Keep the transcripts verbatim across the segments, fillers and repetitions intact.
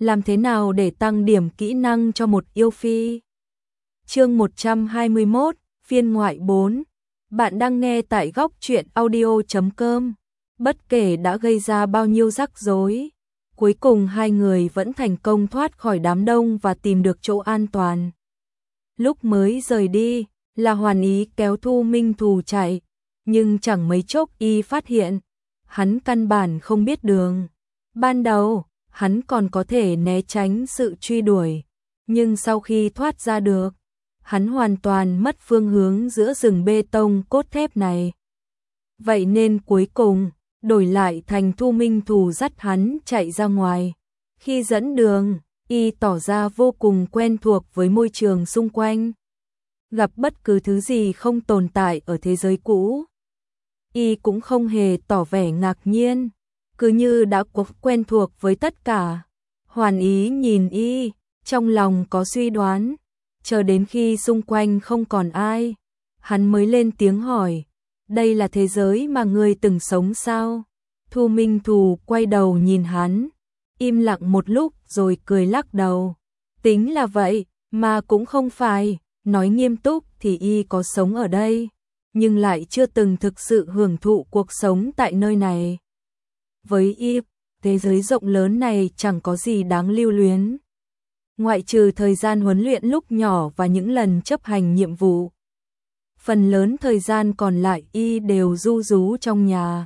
Làm thế nào để tăng điểm kỹ năng cho một yêu phi? Chương một trăm hai mươi mốt, phiên ngoại bốn. Bạn đang nghe tại góc truyện audio chấm com. Bất kể đã gây ra bao nhiêu rắc rối, cuối cùng hai người vẫn thành công thoát khỏi đám đông và tìm được chỗ an toàn. Lúc mới rời đi, là Hoàn Ý kéo Thu Minh Thù chạy, nhưng chẳng mấy chốc y phát hiện, hắn căn bản không biết đường. Ban đầu, hắn còn có thể né tránh sự truy đuổi, nhưng sau khi thoát ra được, hắn hoàn toàn mất phương hướng giữa rừng bê tông cốt thép này. Vậy nên cuối cùng, đổi lại thành Thu Minh Thù dắt hắn chạy ra ngoài. Khi dẫn đường, y tỏ ra vô cùng quen thuộc với môi trường xung quanh. Gặp bất cứ thứ gì không tồn tại ở thế giới cũ, y cũng không hề tỏ vẻ ngạc nhiên, cứ như đã có quen thuộc với tất cả. Hoàn Ý nhìn y, trong lòng có suy đoán, chờ đến khi xung quanh không còn ai, hắn mới lên tiếng hỏi, đây là thế giới mà ngươi từng sống sao? Thu Minh Thù quay đầu nhìn hắn, im lặng một lúc rồi cười lắc đầu. Tính là vậy, mà cũng không phải, nói nghiêm túc thì y có sống ở đây, nhưng lại chưa từng thực sự hưởng thụ cuộc sống tại nơi này. Với y, thế giới rộng lớn này chẳng có gì đáng lưu luyến. Ngoại trừ thời gian huấn luyện lúc nhỏ và những lần chấp hành nhiệm vụ, phần lớn thời gian còn lại y đều ru rú trong nhà.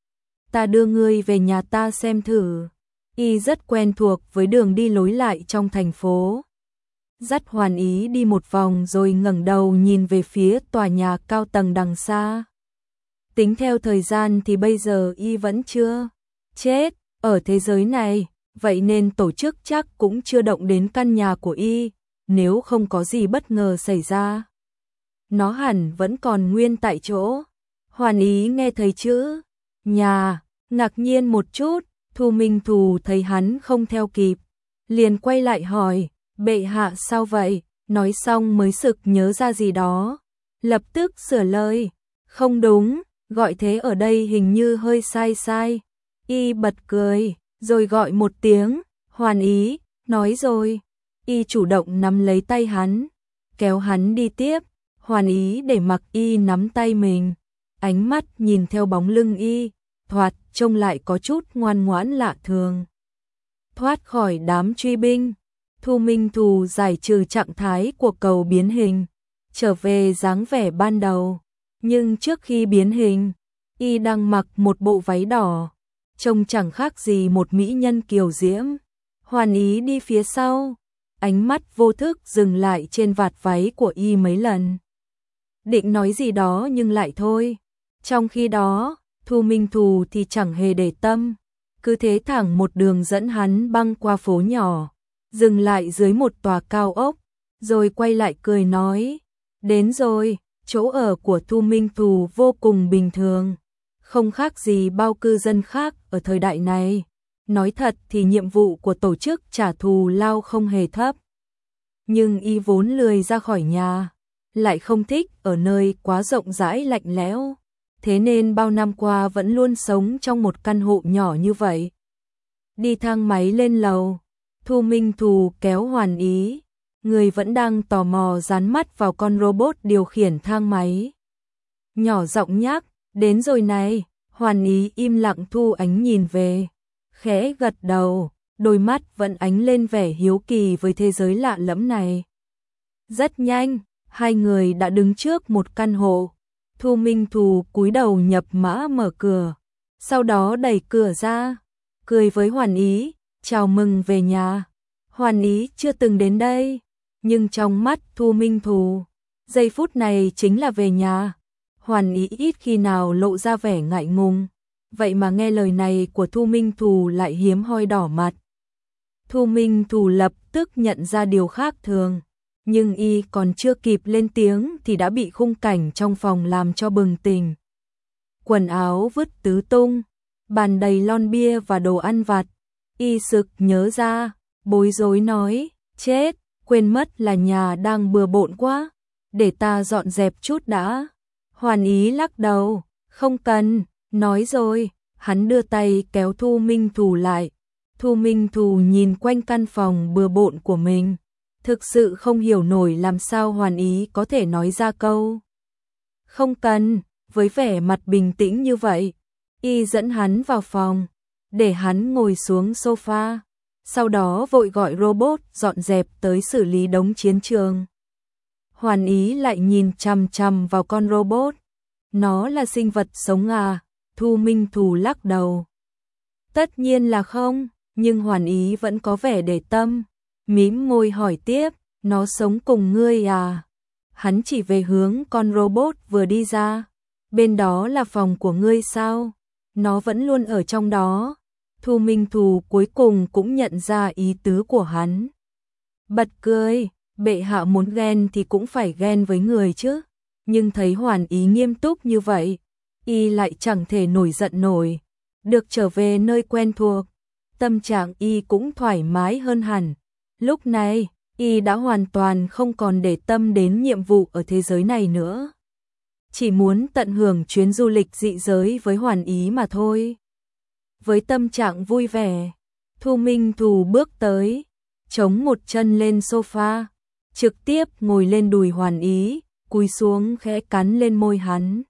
Ta đưa ngươi về nhà ta xem thử. Y rất quen thuộc với đường đi lối lại trong thành phố. Dắt Hoàn Ý đi một vòng rồi ngẩng đầu nhìn về phía tòa nhà cao tầng đằng xa. Tính theo thời gian thì bây giờ y vẫn chưa chết ở thế giới này, vậy nên tổ chức chắc cũng chưa động đến căn nhà của y, nếu không có gì bất ngờ xảy ra, nó hẳn vẫn còn nguyên tại chỗ. Hoàn Ý nghe thấy chữ nhà, ngạc nhiên một chút. Thu Minh Thù thấy hắn không theo kịp, liền quay lại hỏi, bệ hạ sao vậy? Nói xong mới sực nhớ ra gì đó, lập tức sửa lời, không đúng, gọi thế ở đây hình như hơi sai sai. Y bật cười, rồi gọi một tiếng, Hoàn Ý, nói rồi. Y chủ động nắm lấy tay hắn, kéo hắn đi tiếp. Hoàn Ý để mặc y nắm tay mình, ánh mắt nhìn theo bóng lưng y, thoạt trông lại có chút ngoan ngoãn lạ thường. Thoát khỏi đám truy binh, Thu Minh Thù giải trừ trạng thái của cầu biến hình, trở về dáng vẻ ban đầu. Nhưng trước khi biến hình, y đang mặc một bộ váy đỏ, trông chẳng khác gì một mỹ nhân kiều diễm. Hoàn Ý đi phía sau, ánh mắt vô thức dừng lại trên vạt váy của y mấy lần. Định nói gì đó nhưng lại thôi. Trong khi đó, Thu Minh Thù thì chẳng hề để tâm, cứ thế thẳng một đường dẫn hắn băng qua phố nhỏ, dừng lại dưới một tòa cao ốc, rồi quay lại cười nói, đến rồi. Chỗ ở của Thu Minh Thù vô cùng bình thường, không khác gì bao cư dân khác ở thời đại này. Nói thật thì nhiệm vụ của tổ chức trả thù lao không hề thấp, nhưng y vốn lười ra khỏi nhà, lại không thích ở nơi quá rộng rãi lạnh lẽo, thế nên bao năm qua vẫn luôn sống trong một căn hộ nhỏ như vậy. Đi thang máy lên lầu, Thu Minh Thù kéo Hoàn Ý, người vẫn đang tò mò dán mắt vào con robot điều khiển thang máy. Nhỏ giọng nhắc, đến rồi này. Hoàn Ý im lặng thu ánh nhìn về, khẽ gật đầu, đôi mắt vẫn ánh lên vẻ hiếu kỳ với thế giới lạ lẫm này. Rất nhanh, hai người đã đứng trước một căn hộ. Thu Minh Thù cúi đầu nhập mã mở cửa, sau đó đẩy cửa ra, cười với Hoàn Ý, chào mừng về nhà. Hoàn Ý chưa từng đến đây, nhưng trong mắt Thu Minh Thù, giây phút này chính là về nhà. Hoàn Ý ít khi nào lộ ra vẻ ngại ngùng, vậy mà nghe lời này của Thu Minh Thù lại hiếm hoi đỏ mặt. Thu Minh Thù lập tức nhận ra điều khác thường, nhưng y còn chưa kịp lên tiếng thì đã bị khung cảnh trong phòng làm cho bừng tỉnh. Quần áo vứt tứ tung, bàn đầy lon bia và đồ ăn vặt. Y sực nhớ ra, bối rối nói, chết, quên mất là nhà đang bừa bộn quá, để ta dọn dẹp chút đã. Hoàn Ý lắc đầu, không cần, nói rồi. Hắn đưa tay kéo Thu Minh Thù lại, Thu Minh Thù nhìn quanh căn phòng bừa bộn của mình, thực sự không hiểu nổi làm sao Hoàn Ý có thể nói ra câu không cần, với vẻ mặt bình tĩnh như vậy. Y dẫn hắn vào phòng, để hắn ngồi xuống sofa, sau đó vội gọi robot dọn dẹp tới xử lý đống chiến trường. Hoàn Ý lại nhìn chằm chằm vào con robot. Nó là sinh vật sống à? Thu Minh Thù lắc đầu. Tất nhiên là không, nhưng Hoàn Ý vẫn có vẻ để tâm. Mím môi hỏi tiếp, nó sống cùng ngươi à? Hắn chỉ về hướng con robot vừa đi ra. Bên đó là phòng của ngươi sao? Nó vẫn luôn ở trong đó. Thu Minh Thù cuối cùng cũng nhận ra ý tứ của hắn. Bật cười, bệ hạ muốn ghen thì cũng phải ghen với người chứ. Nhưng thấy Hoàn Ý nghiêm túc như vậy, y lại chẳng thể nổi giận nổi. Được trở về nơi quen thuộc, tâm trạng y cũng thoải mái hơn hẳn. Lúc này, y đã hoàn toàn không còn để tâm đến nhiệm vụ ở thế giới này nữa. Chỉ muốn tận hưởng chuyến du lịch dị giới với Hoàn Ý mà thôi. Với tâm trạng vui vẻ, Thu Minh Thù bước tới, chống một chân lên sofa, trực tiếp ngồi lên đùi Hoàn Ý, cúi xuống khẽ cắn lên môi hắn.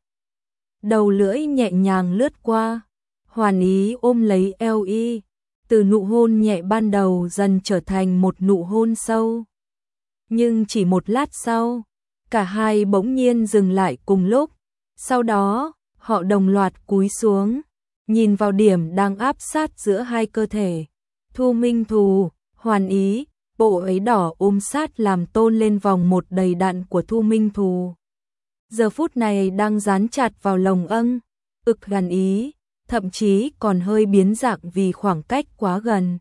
Đầu lưỡi nhẹ nhàng lướt qua, Hoàn Ý ôm lấy eo y, từ nụ hôn nhẹ ban đầu dần trở thành một nụ hôn sâu. Nhưng chỉ một lát sau, cả hai bỗng nhiên dừng lại cùng lúc, sau đó, họ đồng loạt cúi xuống, nhìn vào điểm đang áp sát giữa hai cơ thể. Thu Minh Thù, Hoàn Ý, bộ váy đỏ ôm sát làm tôn lên vòng một đầy đặn của Thu Minh Thù. Giờ phút này đang dán chặt vào lồng âng, ực gần ý, thậm chí còn hơi biến dạng vì khoảng cách quá gần.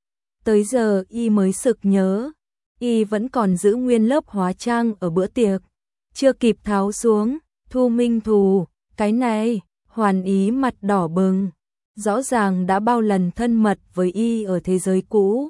Tới giờ y mới sực nhớ, y vẫn còn giữ nguyên lớp hóa trang ở bữa tiệc, chưa kịp tháo xuống. Thu Minh Thù, cái này, Hoàn Ý mặt đỏ bừng, rõ ràng đã bao lần thân mật với y ở thế giới cũ.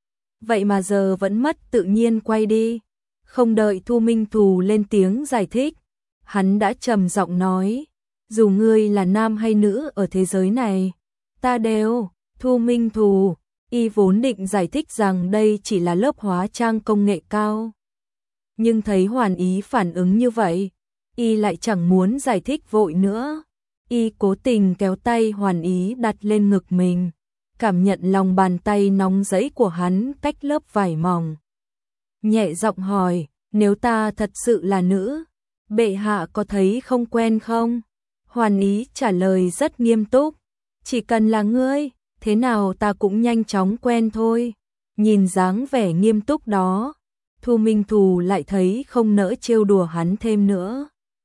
Vậy mà giờ vẫn mất tự nhiên quay đi. Không đợi Thu Minh Thù lên tiếng giải thích, hắn đã trầm giọng nói, dù ngươi là nam hay nữ ở thế giới này, ta đều. Thu Minh Thù, y vốn định giải thích rằng đây chỉ là lớp hóa trang công nghệ cao. Nhưng thấy Hoàn Ý phản ứng như vậy, y lại chẳng muốn giải thích vội nữa. Y cố tình kéo tay Hoàn Ý đặt lên ngực mình, cảm nhận lòng bàn tay nóng rẫy của hắn cách lớp vải mỏng. Nhẹ giọng hỏi, nếu ta thật sự là nữ, bệ hạ có thấy không quen không? Hoàn Ý trả lời rất nghiêm túc, chỉ cần là ngươi, thế nào ta cũng nhanh chóng quen thôi. Nhìn dáng vẻ nghiêm túc đó, Thu Minh Thù lại thấy không nỡ trêu đùa hắn thêm nữa.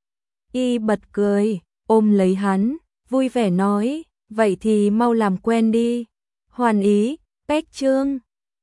Y bật cười, ôm lấy hắn, vui vẻ nói, vậy thì mau làm quen đi. Hoàn Ý, Bách Trương,